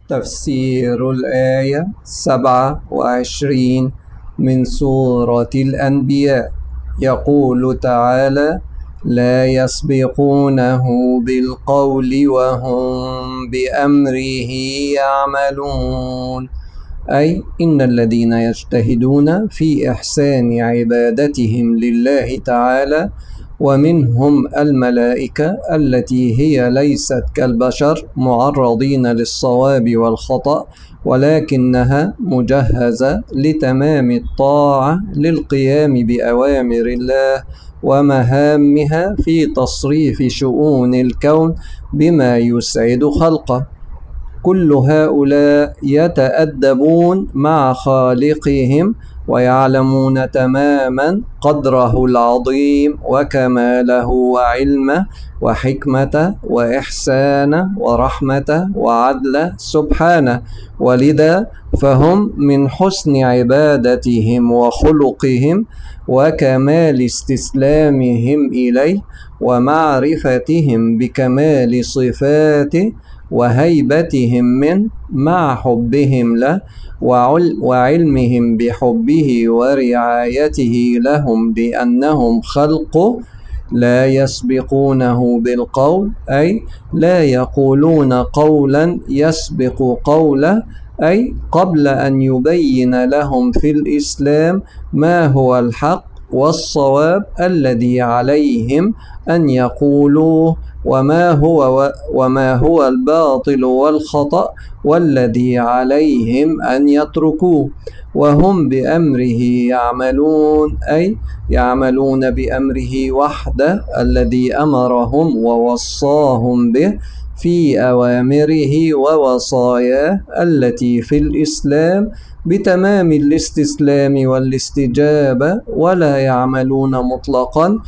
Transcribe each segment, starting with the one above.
تفسير الآية 27 من سورة الأنبياء. يقول تعالى: لا يسبقونه بالقول وهم بأمره يعملون، أي إن الذين يجتهدون في إحسان عبادتهم لله تعالى، ومنهم الملائكة التي هي ليست كالبشر معرضين للصواب والخطأ، ولكنها مجهزة لتمام الطاعة للقيام بأوامر الله ومهامها في تصريف شؤون الكون بما يسعد خلقه. كل هؤلاء يتأدبون مع خالقهم ويعلمون تماما قدره العظيم وكماله وعلمه وحكمته وإحسانه ورحمته وعدله سبحانه، ولذا فهم من حسن عبادتهم وخلقهم وكمال استسلامهم إليه ومعرفتهم بكمال صفاته وهيبتهم منه مع حبهم له وعلمهم بحبه ورعايته لهم بأنهم خلقه، لا يسبقونه بالقول، أي لا يقولون قولا يسبق قوله، أي قبل أن يبين لهم في الإسلام ما هو الحق والصواب الذي عليهم أن يقولوه، وما هو الباطل والخطأ والذي عليهم أن يتركوه. وهم بأمره يعملون، أي يعملون بأمره وحده الذي أمرهم ووصاهم به في أوامره ووصاياه التي في الإسلام بتمام الاستسلام والاستجابة، ولا يعملون مطلقا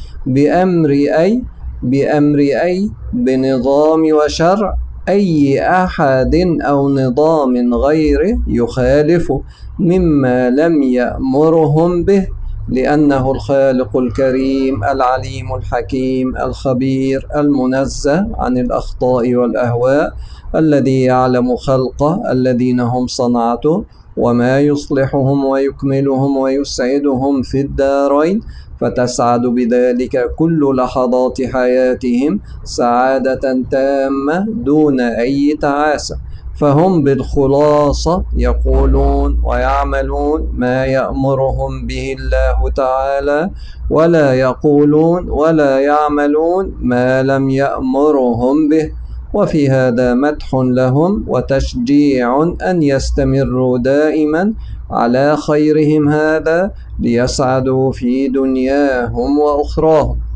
بأمر أي بنظام وشرع أي أحد أو نظام غيره يخالفه مما لم يأمرهم به، لأنه الخالق الكريم العليم الحكيم الخبير المنزه عن الأخطاء والأهواء، الذي يعلم خلقه الذين هم صنعته وما يصلحهم ويكملهم ويسعدهم في الدارين، فتسعد بذلك كل لحظات حياتهم سعادة تامة دون أي تعاسة. فهم بالخلاصة يقولون ويعملون ما يأمرهم به الله تعالى، ولا يقولون ولا يعملون ما لم يأمرهم به. وفي هذا مدح لهم وتشجيع أن يستمروا دائما على خيرهم هذا ليسعدوا في دنياهم وأخراهم.